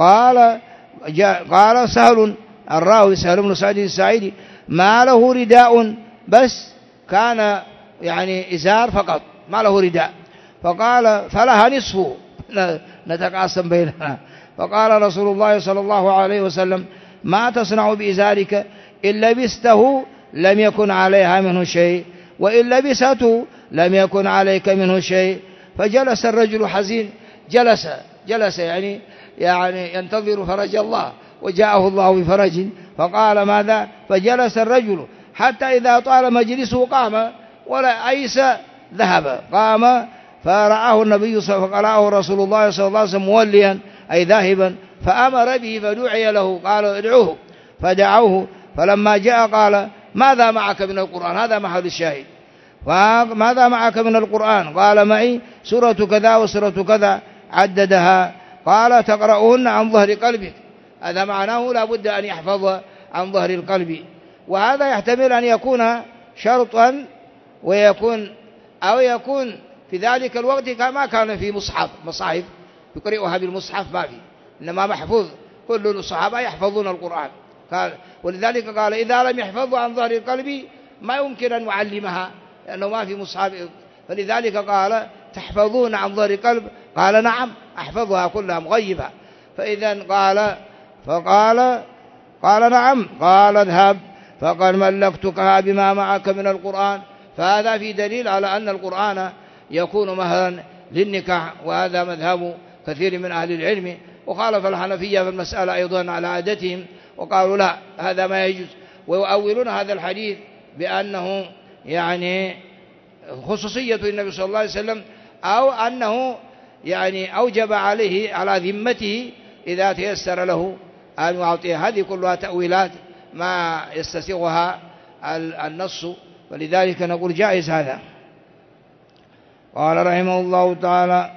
قال سهل الراوي سهل بن سعد الساعدي ما له رداء، بس كان يعني إزار فقط ما له رداء. فقال فلها نصفه نتقاسم بيننا. فقال رسول الله صلى الله عليه وسلم ما تصنع بإزارك؟ إن لبسته لم يكن عليها منه شيء، وإن لبسته لم يكن عليك منه شيء. فجلس الرجل حزين، جلس يعني ينتظر فرج الله، وجاءه الله بفرج. فقال ماذا؟ فجلس الرجل حتى إذا طال مجلسه قام ولا أيس ذهب، قام فرآه النبي فقرأه رسول الله صلى الله عليه وسلم موليا أي ذاهبا، فأمر به فدعي له، قالوا ادعوه، فدعوه. فلما جاء قال ماذا معك من القرآن؟ هذا محل الشاهد. ماذا معك من القرآن؟ قال معي سورة كذا وسورة كذا، عددها. قال تقرؤهن عن ظهر قلبك، هذا معناه لا بد أن يحفظ عن ظهر القلب. وهذا يحتمل أن يكون شرطا أو يكون في ذلك الوقت كما كان في مصاحف يقرئها بالمصحف، ما في، إنما محفوظ، كل الصحابة يحفظون القرآن. ولذلك قال إذا لم يحفظوا عن ظهر القلب ما يمكن أن نعلمها لأنه ما في مصحف. فلذلك قال تحفظون عن ظهر القلب؟ قال نعم أحفظها كلها مغيبة. فإذا قال نعم. قال اذهب فقد ملكتكها بما معك من القرآن. فهذا في دليل على أن القرآن يكون مهرا للنكاح، وهذا مذهب كثير من أهل العلم. وخالف الحنفية في المسألة أيضا على عادتهم، وقالوا لا هذا ما يجوز، ويؤولون هذا الحديث بأنه يعني خصوصية النبي صلى الله عليه وسلم، أو أنه يعني أوجب عليه على ذمته إذا تيسر له أن يعطيه. هذه كلها تأويلات ما يستسيغها النص، ولذلك نقول جائز هذا. قال رحمه الله تعالى: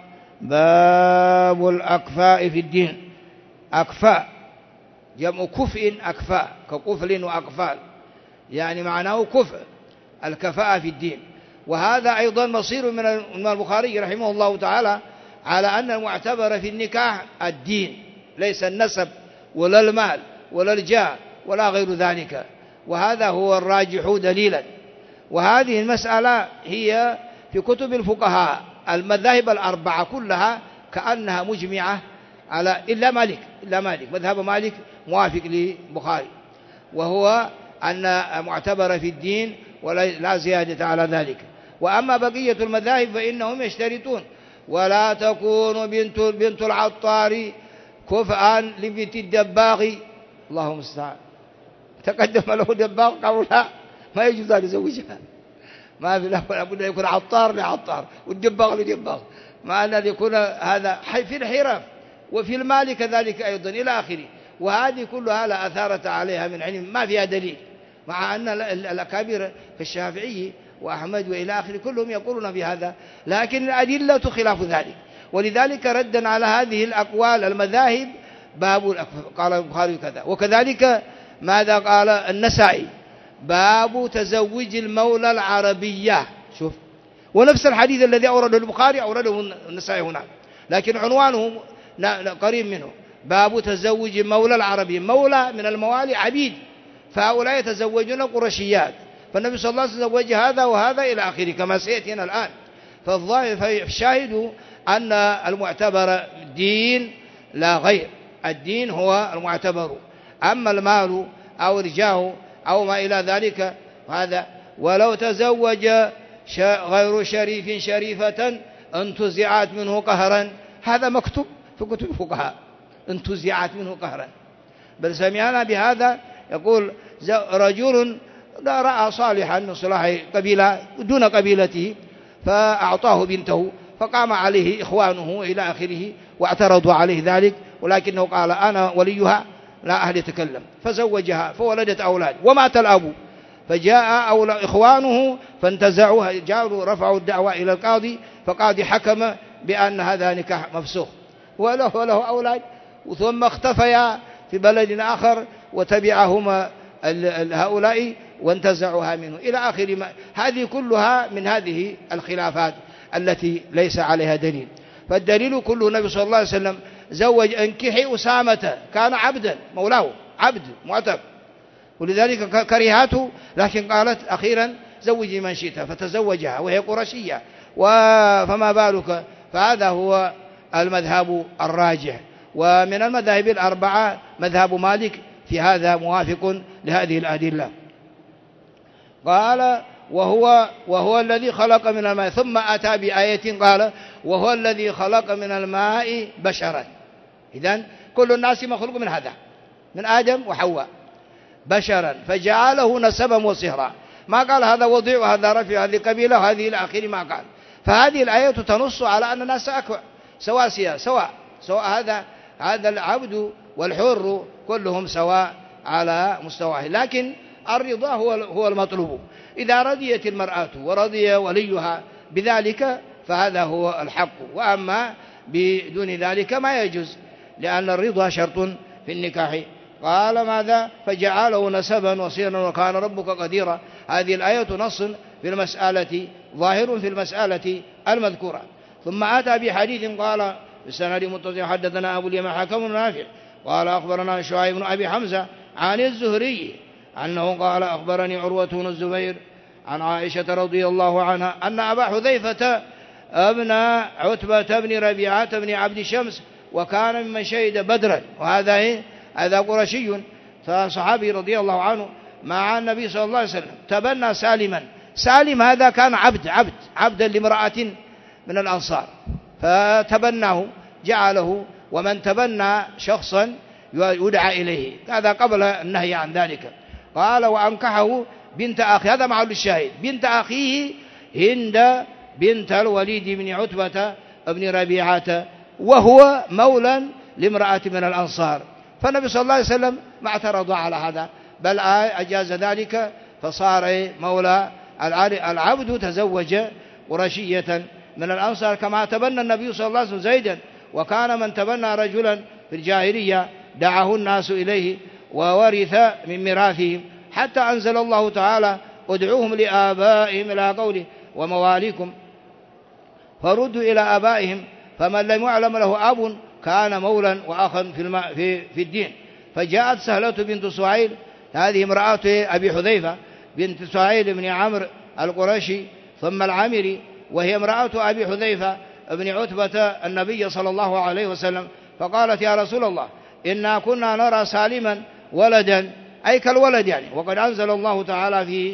باب الأكفاء في الدين. أكفاء جمع كفء، أكفاء كقفل وأقفال، يعني معناه كفء، الكفاءة في الدين. وهذا أيضا مصير من البخاري رحمه الله تعالى على أن المعتبر في النكاح الدين، ليس النسب ولا المال ولا الجاه ولا غير ذلك، وهذا هو الراجح دليلا. وهذه المسألة هي في كتب الفقهاء المذاهب الأربعة كلها كأنها مجمعة على إلا مالك مذهب مالك موافق للبخاري، وهو أن معتبر في الدين ولا زيادة على ذلك. وأما بقية المذاهب فإنهم يشترطون: ولا تكون بنت العطار كفءا لبنت الدباغ. اللهم المستعان. تقدم له دباغ، قالوا لا ما يجوز أن يزوجها، ما في، لابد أن يكون عطار لعطار والدباغ لدباغ، مع أن يكون هذا في الحرف وفي المال كذلك أيضا إلى آخره. وهذه كلها لا أثارة عليها من علم، ما فيها دليل، مع أن الأكابر كالشافعي وأحمد وإلى آخره كلهم يقولون بهذا، لكن الأدلة خلاف ذلك. ولذلك ردا على هذه الأقوال المذاهب باب قال البخاري كذا. وكذلك ماذا قال النسائي؟ باب تزوج المولى العربية. شوف، ونفس الحديث الذي أورده البخاري أورده النسائي هنا، لكن عنوانه قريب منه: باب تزوج المولى العربي. مولى من الموالي عبيد، فهؤلاء يتزوجون قرشيات، فالنبي صلى الله عليه وسلم زوج هذا وهذا إلى آخره كما سيأتينا الآن. فالشاهد أن المعتبر دين لا غير، الدين هو المعتبر، أما المال أو الجاه أو ما إلى ذلك هذا. ولو تزوج غير شريف شريفة انتزعت منه قهرا، هذا مكتوب في كتب الفقهاء، انتزعت منه قهرا. بل سمعنا بهذا، يقول رجل رأى صالحا من صلاح قبيلة دون قبيلته فأعطاه بنته، فقام عليه إخوانه إلى آخره واعترضوا عليه ذلك، ولكنه قال: أنا وليها لا أهل يتكلم، فزوجها فولدت أولاد ومات الأب، فجاء إخوانه فانتزعوها، جاءوا رفعوا الدعوة إلى القاضي، فقاضي حكم بأن هذا نكاح مفسوخ وله أولاد، ثم اختفيا في بلد آخر وتبعهما هؤلاء وانتزعوها منه إلى آخر هذه كلها من هذه الخلافات التي ليس عليها دليل. فالدليل كله النبي صلى الله عليه وسلم زوج: انكحي أسامة، كان عبدا مولاه، عبد معتق، ولذلك كرهته، لكن قالت أخيرا: زوجي من شئت، فتزوجها وهي قرشية، فما بالك. فهذا هو المذهب الراجح. ومن المذاهب الأربعة مذهب مالك في هذا موافق لهذه الأدلة. قال: وهو الذي خلق من الماء، ثم أتى بآية قال: وهو الذي خلق من الماء بشرا. إذن كل الناس مخلوق من هذا، من آدم وحواء، بشرا فجعله نسبا وصهرا. ما قال هذا وضيع وهذا رفيع، هذه قبيلة وهذه إلى آخره، ما قال. فهذه الآية تنص على أن الناس سواء هذا العبد والحر كلهم سواء على مستواه، لكن الرضا هو المطلوب. إذا رضيت المرأة ورضي وليها بذلك فهذا هو الحق، وأما بدون ذلك ما يجوز، لأن الرضا شرط في النكاح. قال: ماذا؟ فجعله نسبا وصيرا وكان ربك قديرا. هذه الآية نص في المسألة، ظاهر في المسألة المذكورة. ثم أتى بحديث قال: بالسند متصل: حدثنا أبو اليمان حكم نافع قال: أخبرنا شعيب بن أبي حمزة عن الزهري أنه قال: أخبرني عروة بن الزبير عن عائشة رضي الله عنها أن أبا حذيفة ابن عتبة بن ربيعة بن عبد شمس، وكان ممن شهد بدرا، وهذا هذا قرشي، فصحابي رضي الله عنه، مع النبي صلى الله عليه وسلم تبنى سالما. سالم هذا كان عبدا لامرأة من الأنصار، فتبناه جعله، ومن تبنى شخصا يدعى إليه، هذا قبل النهي عن ذلك. قال وأنكحه بنت أخي، هذا محل الشاهد، بنت أخيه هند بنت الوليد بن عتبة بن ربيعة، وهو مولى لامرأة من الأنصار. فالنبي صلى الله عليه وسلم ما اعترض على هذا، بل أجاز ذلك، فصار مولى العبد تزوج قرشية من الأنصار، كما تبنى النبي صلى الله عليه وسلم زيدا. وكان من تبنى رجلا في الجاهلية دعاه الناس إليه وورث من ميراثهم، حتى أنزل الله تعالى ادعوهم لآبائهم إلى قوله ومواليكم فردوا إلى آبائهم، فمن لم يعلم له أب كان مولا وأخا في الدين. فجاءت سهلة بنت سهيل، هذه امرأة أبي حذيفة بنت سهيل بن عمرو القرشي ثم العامري، وهي امرأة أبي حذيفة بن عتبة النبي صلى الله عليه وسلم، فقالت يا رسول الله إنا كنا نرى سالما ولدا، أي كالولد يعني، وقد أنزل الله تعالى فيه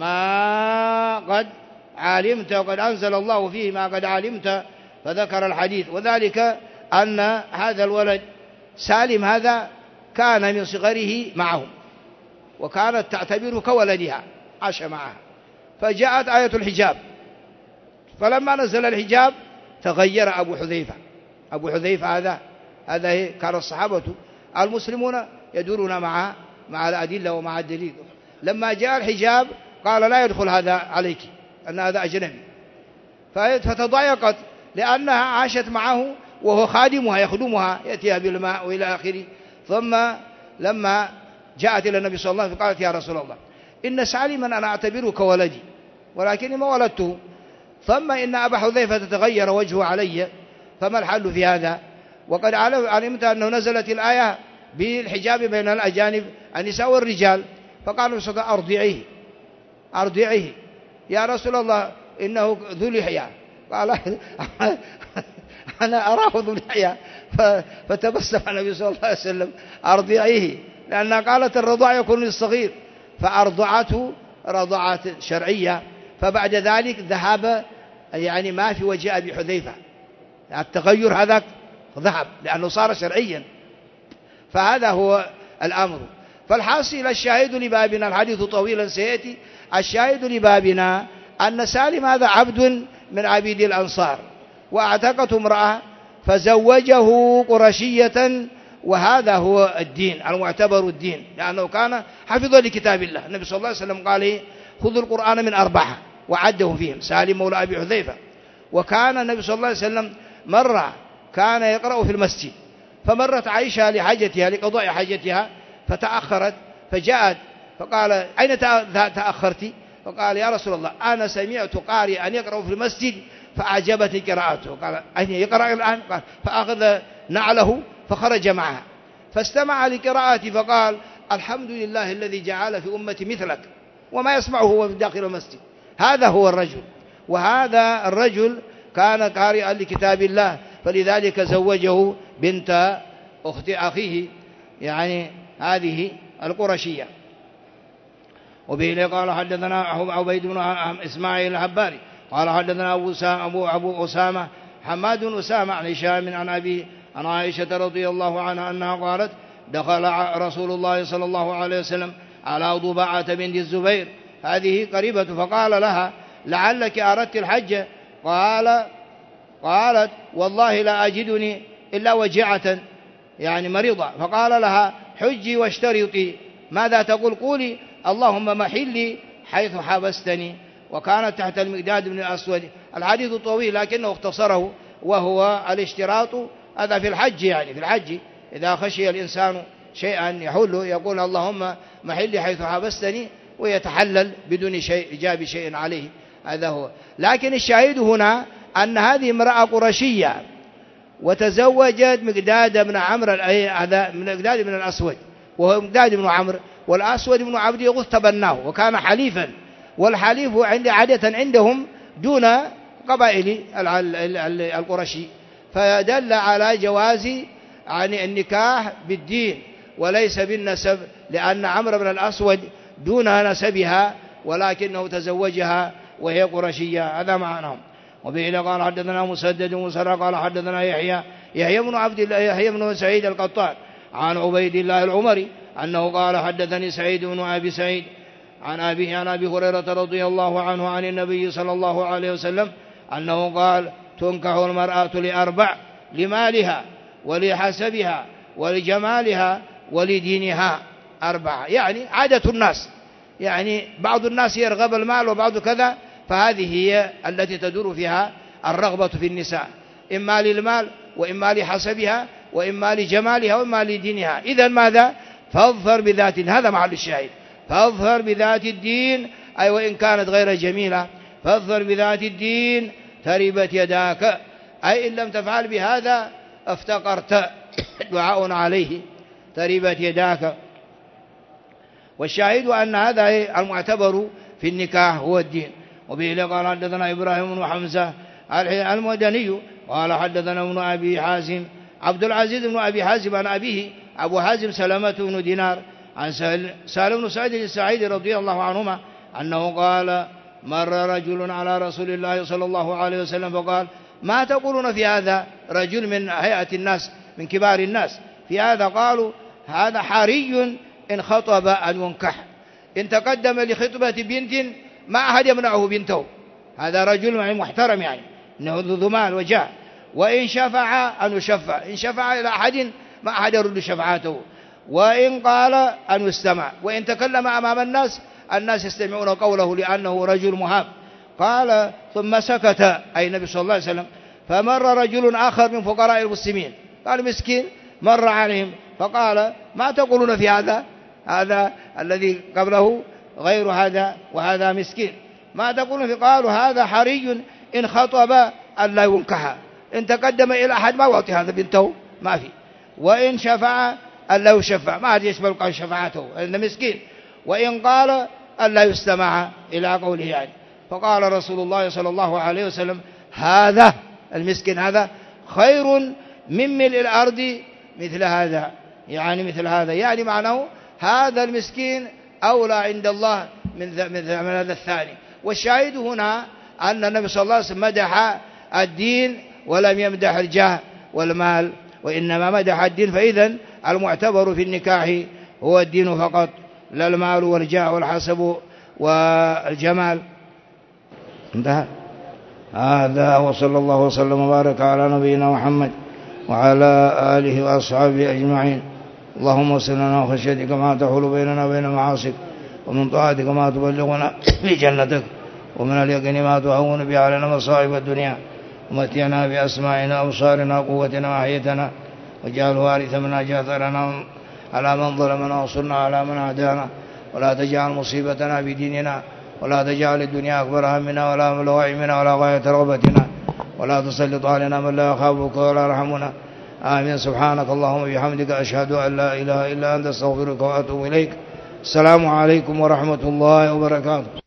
ما قد علمت، وقد أنزل الله فيه ما قد علمت، فذكر الحديث. وذلك أن هذا الولد سالم هذا كان من صغره معهم، وكانت تعتبره كولدها، عاش معها. فجاءت آية الحجاب، فلما نزل الحجاب تغير أبو حذيفة. أبو حذيفة هذا كان الصحابة المسلمون يدورون مع الأدلة ومع الدليل. لما جاء الحجاب قال لا يدخل هذا عليك، أن هذا أجنبي، فتضايقت لأنها عاشت معه وهو خادمها يخدمها، يأتيها بالماء وإلى آخره. ثم لما جاءت إلى النبي صلى الله عليه وسلم قالت يا رسول الله إن سالما أنا أعتبره كولدي ولكني ما ولدته، ثم إن أبا حذيفة تتغير وجهه علي، فما الحل في هذا؟ وقد علمت أنه نزلت الآية بالحجاب بين الأجانب النساء والرجال. فقال النبي صلى الله عليه وسلم أرضعيه يا رسول الله إنه ذو لحية. قال أنا أراه ذو لحية، فتبسم النبي صلى الله عليه وسلم أرضعيه، لأنها قالت الرضاع يكون للصغير، فأرضعته رضاعة شرعية. فبعد ذلك ذهب يعني ما في وجه أبي حذيفة، التغير هذا ذهب لأنه صار شرعيا. فهذا هو الأمر. فالحاصل الشاهد لبابنا، الحديث طويلا سيأتي، الشاهد لبابنا أن سالم هذا عبد من عبيد الأنصار، واعتقته امرأة فزوجه قرشية، وهذا هو الدين المعتبر الدين، لأنه كان حفظا لكتاب الله. النبي صلى الله عليه وسلم قال خذوا القرآن من أربعة وعدهم فيهم، سالم مولى أبي حذيفة. وكان النبي صلى الله عليه وسلم مرة كان يقرأ في المسجد، فمرت عائشة لحاجتها لقضاء حاجتها فتأخرت، فجاءت فقال أين تأخرت؟ فقال يا رسول الله أنا سمعت قارئا يقرأ في المسجد فأعجبتني قراءته. قال أين يقرأ الآن؟ قال فأخذ نعله فخرج معها فاستمع لقراءته، فقال الحمد لله الذي جعل في أمتي مثلك، وما يسمعه هو في داخل المسجد. هذا هو الرجل، وهذا الرجل كان قارئا لكتاب الله، فلذلك زوجه بنت أخت أخيه يعني هذه القرشية. وبه قال حدثنا عبيد بن إسماعيل الحباري قال حدثنا أبو أسامة حماد بن أسامة عن هشام عن أبي عن عائشة رضي الله عنها أنها قالت دخل رسول الله صلى الله عليه وسلم على ضباعة بنت الزبير، هذه قريبة، فقال لها لعلك أردت الحج؟ قالت والله لا أجدني إلا وجعة يعني مريضة. فقال لها حجي واشترطي، ماذا تقول؟ قولي اللهم محلي حيث حبستني. وكانت تحت المقداد بن الأسود. الحديث طويل لكنه اختصره، وهو الاشتراط هذا في الحج، يعني في الحج إذا خشي الإنسان شيئا يحل يقول اللهم محلي حيث حبستني، ويتحلل بدون شيء إجاب شيء عليه. هذا هو. لكن الشاهد هنا أن هذه امرأة قرشية وتزوجت مقداد بن عمرو، هذا من مقداد بن الأسود، وهو مقداد بن عمرو، والأسود بن عبد يغوث تبناه وكان حليفا، والحليف عادة عندهم دون قبائل القرشي، فدل على جواز يعني النكاح بالدين وليس بالنسب، لأن عمرو بن الأسود دون نسبها ولكنه تزوجها وهي قرشية. هذا معناه. وبه قال حدثنا مسدد ومسرى قال حدثنا يحيى بن عبد الله يحيى بن سعيد القطان عن عبيد الله العمري أنه قال حدثني سعيد بن أبي سعيد عن أبيه عن أبي هريرة رضي الله عنه عن النبي صلى الله عليه وسلم أنه قال تنكح المرأة لأربع: لمالها ولحسبها ولجمالها ولدينها. أربعة يعني عادة الناس، يعني بعض الناس يرغب المال وبعض كذا، فهذه هي التي تدور فيها الرغبة في النساء، إما للمال وإما لحسبها وإما لجمالها وإما لدينها. إذن ماذا؟ فاظفر بذات، هذا محل الشاهد، فاظفر بذات الدين، أي وإن كانت غير جميلة فاظفر بذات الدين تربت يداك، أي إن لم تفعل بهذا افتقرت. دعاء عليه تربت يداك. والشاهد أن هذا المعتبر في النكاح هو الدين. وبه قال حدثنا إبراهيم بن حمزة المدني قال حدثنا ابن أبي حازم عبد العزيز بن أبي حازم عن أبيه أبو حازم سلمة بن دينار عن سالم بن سعيد الساعدي رضي الله عنهما أنه قال مر رجل على رسول الله صلى الله عليه وسلم فقال ما تقولون في هذا؟ رجل من هيئة الناس من كبار الناس في هذا. قالوا هذا حري إن خطب أن ينكح، إن تقدم لخطبة بنت ما أحد يمنعه بنته، هذا رجل محترم يعني إنه ذو مال وجاه. وإن شفع أن يشفع، إن شفع إلى أحد ما أحد يرد شفعاته. وإن قال أن يستمع، وإن تكلم أمام الناس يستمعون قوله لأنه رجل مهاب. قال ثم سكت أي النبي صلى الله عليه وسلم. فمر رجل آخر من فقراء المسلمين، قال مسكين مر عليهم فقال ما تقولون في هذا؟ هذا الذي قبله غير هذا وهذا مسكين، ما تقولون في؟ قالوا هذا حري إن خطب أن لا ينكح، إن تقدم إلى أحد ما يعطي هذا بنته ما في، وإن شفع أن لا يشفع ما عاد يشبه شفاعته إنه مسكين، وإن قال أن لا يستمع إلى قوله يعني. فقال رسول الله صلى الله عليه وسلم هذا المسكين هذا خير من ملء الأرض مثل هذا، يعني مثل هذا، يعني معناه هذا المسكين أولى عند الله من هذا الثاني. والشاهد هنا أن النبي صلى الله عليه وسلم مدح الدين ولم يمدح الجاه والمال، وإنما مدح الدين. فإذا المعتبر في النكاح هو الدين فقط، لا المال والجاه والحسب والجمال. انتهى. هذا وصلى الله وسلم وبارك على نبينا محمد وعلى آله وأصحابه أجمعين. اللهم وصلنا وخشيتك ما تحول بيننا وبين معاصيك، ومن طاعتك ما تبلغنا في جنتك، ومن اليقين ما تهون به علينا مصائب الدنيا، ومتعنا بأسماعنا وأبصارنا وقوتنا وأحيتنا، واجعل وارث منا جاثرنا على من ظلمنا وانصرنا على من عادانا، ولا تجعل مصيبتنا في ديننا، ولا تجعل الدنيا أكبر همنا ولا مبلغ علمنا ولا غاية رغبتنا، ولا تسلط علينا من لا يخافك ولا يرحمنا. آمين. سبحانك اللهم وبحمدك أشهد أن لا إله إلا أنت أستغفرك وأتوب إليك. السلام عليكم ورحمة الله وبركاته.